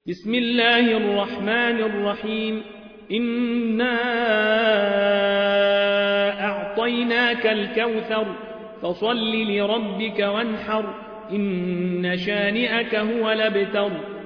بسم الله الرحمن الرحيم إنا أعطيناك الكوثر فصل لربك وانحر إن شانئك هو الأبتر